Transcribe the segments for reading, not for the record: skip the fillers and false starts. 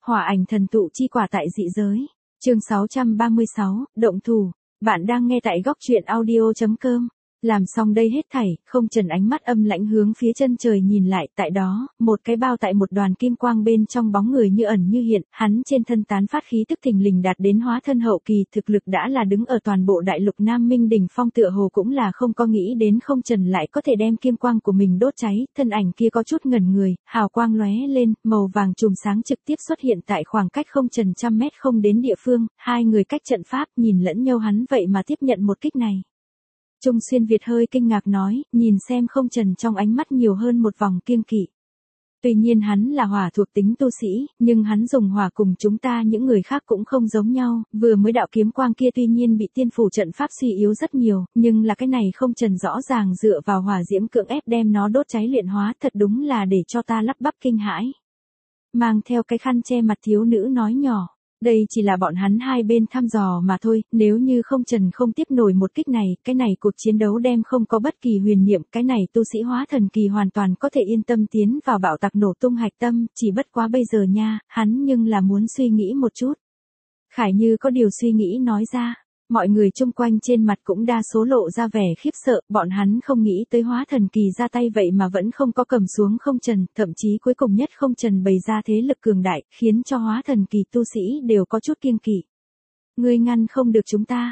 Hỏa ảnh thần tụ chi quả tại dị giới. Chương 636, động thủ. Bạn đang nghe tại góc truyện audio.com. Làm xong đây hết thảy, không trần ánh mắt âm lãnh hướng phía chân trời nhìn lại, tại đó, một cái bao tại một đoàn kim quang bên trong bóng người như ẩn như hiện, hắn trên thân tán phát khí tức thình lình đạt đến hóa thân hậu kỳ, thực lực đã là đứng ở toàn bộ đại lục Nam Minh đỉnh phong, tựa hồ cũng là không có nghĩ đến không trần lại có thể đem kim quang của mình đốt cháy, thân ảnh kia có chút ngẩn người, hào quang lóe lên, màu vàng chùm sáng trực tiếp xuất hiện tại khoảng cách không trần 100 mét không đến địa phương, hai người cách trận pháp nhìn lẫn nhau, hắn vậy mà tiếp nhận một kích này. Trung Xuyên Việt hơi kinh ngạc nói, nhìn xem không trần trong ánh mắt nhiều hơn một vòng kiêng kỵ. Tuy nhiên hắn là hỏa thuộc tính tu sĩ, nhưng hắn dùng hỏa cùng chúng ta những người khác cũng không giống nhau, vừa mới đạo kiếm quang kia tuy nhiên bị tiên phủ trận pháp suy yếu rất nhiều, nhưng là cái này không trần rõ ràng dựa vào hỏa diễm cưỡng ép đem nó đốt cháy luyện hóa, thật đúng là để cho ta lắp bắp kinh hãi. Mang theo cái khăn che mặt thiếu nữ nói nhỏ. Đây chỉ là bọn hắn hai bên thăm dò mà thôi, nếu như không trần không tiếp nổi một kích này, cái này cuộc chiến đấu đem không có bất kỳ huyền niệm, cái này tu sĩ hóa thần kỳ hoàn toàn có thể yên tâm tiến vào bạo tạc nổ tung hạch tâm, chỉ bất quá bây giờ nha, hắn nhưng là muốn suy nghĩ một chút. Khải Như có điều suy nghĩ nói ra. Mọi người chung quanh trên mặt cũng đa số lộ ra vẻ khiếp sợ, bọn hắn không nghĩ tới hóa thần kỳ ra tay vậy mà vẫn không có cầm xuống không trần, thậm chí cuối cùng nhất không trần bày ra thế lực cường đại, khiến cho hóa thần kỳ tu sĩ đều có chút kiêng kỵ. Ngươi ngăn không được chúng ta.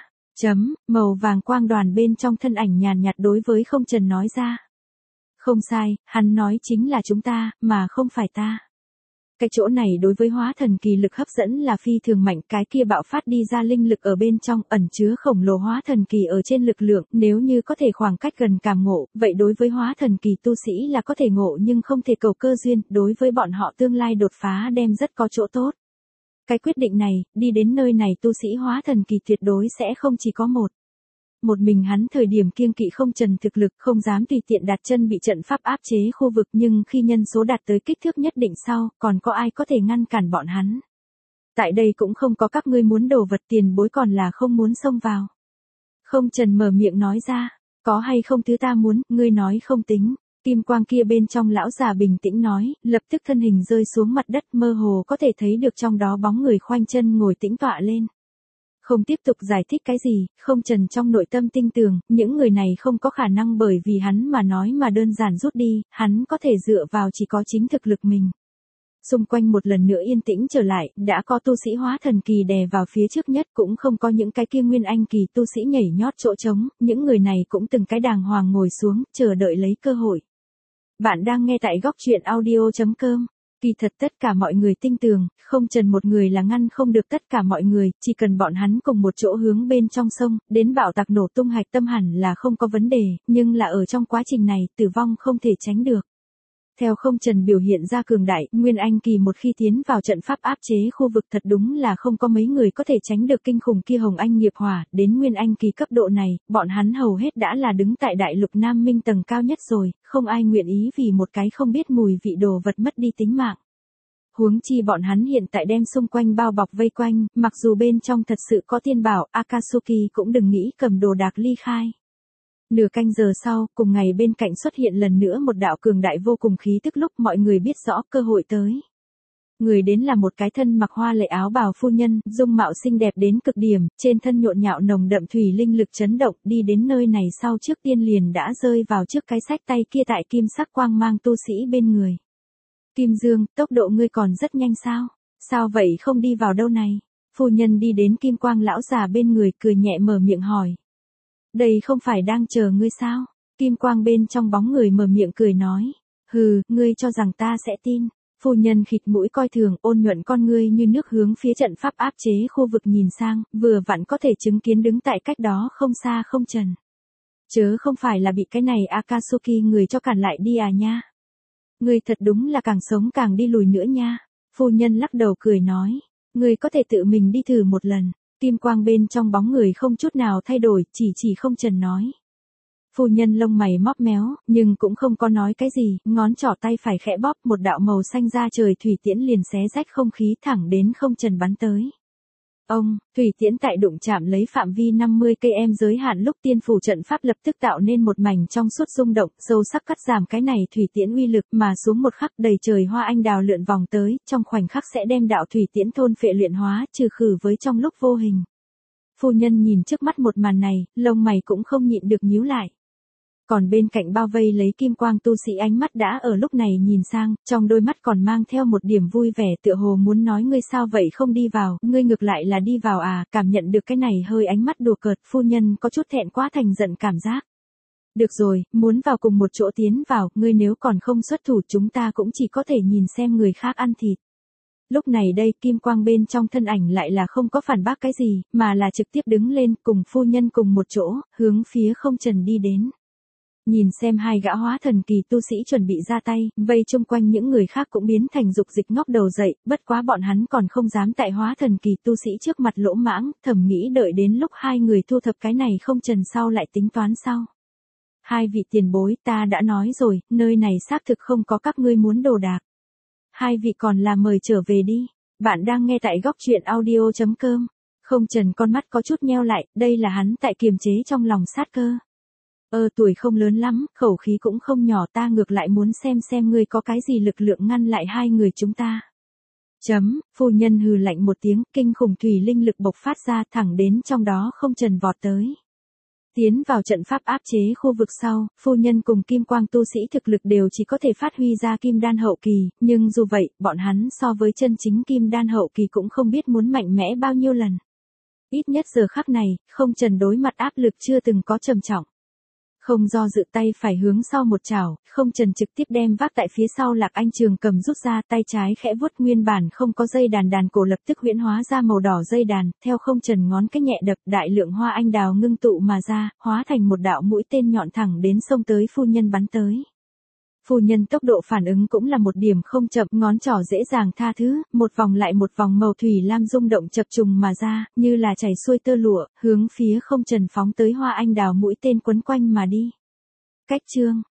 Màu vàng quang đoàn bên trong thân ảnh nhàn nhạt đối với không trần nói ra. Không sai, hắn nói chính là chúng ta, mà không phải ta. Cái chỗ này đối với hóa thần kỳ lực hấp dẫn là phi thường mạnh, cái kia bạo phát đi ra linh lực ở bên trong ẩn chứa khổng lồ hóa thần kỳ ở trên lực lượng, nếu như có thể khoảng cách gần cảm ngộ, vậy đối với hóa thần kỳ tu sĩ là có thể ngộ nhưng không thể cầu cơ duyên, đối với bọn họ tương lai đột phá đem rất có chỗ tốt. Cái quyết định này, đi đến nơi này tu sĩ hóa thần kỳ tuyệt đối sẽ không chỉ có một. Một mình hắn thời điểm kiêng kỵ không trần thực lực, không dám tùy tiện đặt chân bị trận pháp áp chế khu vực, nhưng khi nhân số đạt tới kích thước nhất định sau, còn có ai có thể ngăn cản bọn hắn. Tại đây cũng không có các ngươi muốn đồ vật, tiền bối còn là không muốn xông vào. Không trần mở miệng nói ra, có hay không thứ ta muốn, ngươi nói không tính. Kim quang kia bên trong lão già bình tĩnh nói, lập tức thân hình rơi xuống mặt đất, mơ hồ có thể thấy được trong đó bóng người khoanh chân ngồi tĩnh tọa lên. Không tiếp tục giải thích cái gì, không trần trong nội tâm tin tưởng, những người này không có khả năng bởi vì hắn mà nói mà đơn giản rút đi, hắn có thể dựa vào chỉ có chính thực lực mình. Xung quanh một lần nữa yên tĩnh trở lại, đã có tu sĩ hóa thần kỳ đè vào phía trước nhất, cũng không có những cái kia nguyên anh kỳ tu sĩ nhảy nhót chỗ trống, những người này cũng từng cái đàng hoàng ngồi xuống, chờ đợi lấy cơ hội. Bạn đang nghe tại góc truyện audio.com. Kỳ thật tất cả mọi người tin tưởng, không trần một người là ngăn không được tất cả mọi người, chỉ cần bọn hắn cùng một chỗ hướng bên trong sông, đến bạo tạc nổ tung hạch tâm hẳn là không có vấn đề, nhưng là ở trong quá trình này, tử vong không thể tránh được. Theo không trần biểu hiện ra cường đại, Nguyên Anh kỳ một khi tiến vào trận pháp áp chế khu vực thật đúng là không có mấy người có thể tránh được kinh khủng kia hồng anh nghiệp hỏa, đến Nguyên Anh kỳ cấp độ này, bọn hắn hầu hết đã là đứng tại đại lục Nam Minh tầng cao nhất rồi, không ai nguyện ý vì một cái không biết mùi vị đồ vật mất đi tính mạng. Huống chi bọn hắn hiện tại đem xung quanh bao bọc vây quanh, mặc dù bên trong thật sự có tiên bảo, Akatsuki cũng đừng nghĩ cầm đồ đạc ly khai. Nửa canh giờ sau, cùng ngày bên cạnh xuất hiện lần nữa một đạo cường đại vô cùng khí tức, lúc mọi người biết rõ cơ hội tới. Người đến là một cái thân mặc hoa lệ áo bào phu nhân, dung mạo xinh đẹp đến cực điểm, trên thân nhộn nhạo nồng đậm thủy linh lực chấn động, đi đến nơi này sau trước tiên liền đã rơi vào trước cái sách tay kia tại kim sắc quang mang tu sĩ bên người. Kim Dương, tốc độ ngươi còn rất nhanh sao? Sao vậy không đi vào đâu này? Phu nhân đi đến kim quang lão già bên người cười nhẹ mở miệng hỏi. Đây không phải đang chờ ngươi sao? Kim quang bên trong bóng người mở miệng cười nói. Hừ, ngươi cho rằng ta sẽ tin. Phu nhân khịt mũi coi thường, ôn nhuận con ngươi như nước hướng phía trận pháp áp chế khu vực nhìn sang, vừa vặn có thể chứng kiến đứng tại cách đó không xa không trần. Chớ không phải là bị cái này Akatsuki người cho cản lại đi à nha. Ngươi thật đúng là càng sống càng đi lùi nữa nha. Phu nhân lắc đầu cười nói. Ngươi có thể tự mình đi thử một lần. Kim quang bên trong bóng người không chút nào thay đổi, chỉ không trần nói. Phu nhân lông mày móp méo, nhưng cũng không có nói cái gì, ngón trỏ tay phải khẽ bóp, một đạo màu xanh ra trời thủy tiễn liền xé rách không khí thẳng đến không trần bắn tới. Ông, thủy tiễn tại đụng chạm lấy phạm vi 50 cây em giới hạn lúc tiên phủ trận pháp lập tức tạo nên một mảnh trong suốt rung động, sâu sắc cắt giảm cái này thủy tiễn uy lực mà xuống một khắc đầy trời hoa anh đào lượn vòng tới, trong khoảnh khắc sẽ đem đạo thủy tiễn thôn phệ luyện hóa, trừ khử với trong lúc vô hình. Phu nhân nhìn trước mắt một màn này, lông mày cũng không nhịn được nhíu lại. Còn bên cạnh bao vây lấy kim quang tu sĩ ánh mắt đã ở lúc này nhìn sang, trong đôi mắt còn mang theo một điểm vui vẻ tựa hồ muốn nói ngươi sao vậy không đi vào, ngươi ngược lại là đi vào à, cảm nhận được cái này hơi ánh mắt đùa cợt, phu nhân có chút thẹn quá thành giận cảm giác. Được rồi, muốn vào cùng một chỗ tiến vào, ngươi nếu còn không xuất thủ chúng ta cũng chỉ có thể nhìn xem người khác ăn thịt. Lúc này đây kim quang bên trong thân ảnh lại là không có phản bác cái gì, mà là trực tiếp đứng lên cùng phu nhân cùng một chỗ, hướng phía không trần đi đến. Nhìn xem hai gã hóa thần kỳ tu sĩ chuẩn bị ra tay, vây chung quanh những người khác cũng biến thành dục dịch ngóc đầu dậy, bất quá bọn hắn còn không dám tại hóa thần kỳ tu sĩ trước mặt lỗ mãng, thầm nghĩ đợi đến lúc hai người thu thập cái này không trần sau lại tính toán sau. Hai vị tiền bối ta đã nói rồi, nơi này xác thực không có các ngươi muốn đồ đạc. Hai vị còn là mời trở về đi, bạn đang nghe tại góc truyện audio.com. Không trần con mắt có chút nheo lại, đây là hắn tại kiềm chế trong lòng sát cơ. Tuổi không lớn lắm, khẩu khí cũng không nhỏ ta ngược lại muốn xem ngươi có cái gì lực lượng ngăn lại hai người chúng ta. Phu nhân hừ lạnh một tiếng, kinh khủng thủy linh lực bộc phát ra thẳng đến trong đó không trần vọt tới. Tiến vào trận pháp áp chế khu vực sau, phu nhân cùng kim quang tu sĩ thực lực đều chỉ có thể phát huy ra kim đan hậu kỳ, nhưng dù vậy, bọn hắn so với chân chính kim đan hậu kỳ cũng không biết muốn mạnh mẽ bao nhiêu lần. Ít nhất giờ khắc này, không trần đối mặt áp lực chưa từng có trầm trọng. Không do dự tay phải hướng sau một chảo, không trần trực tiếp đem vác tại phía sau Lạc Anh Trường cầm rút ra, tay trái khẽ vuốt nguyên bản không có dây đàn cổ lập tức huyễn hóa ra màu đỏ dây đàn, theo không trần ngón cái nhẹ đập đại lượng hoa anh đào ngưng tụ mà ra, hóa thành một đạo mũi tên nhọn thẳng đến xông tới phu nhân bắn tới. Phu nhân tốc độ phản ứng cũng là một điểm không chậm, ngón trỏ dễ dàng tha thứ, một vòng lại một vòng màu thủy lam rung động chập trùng mà ra, như là chảy xuôi tơ lụa, hướng phía không trần phóng tới hoa anh đào mũi tên quấn quanh mà đi. Cách chương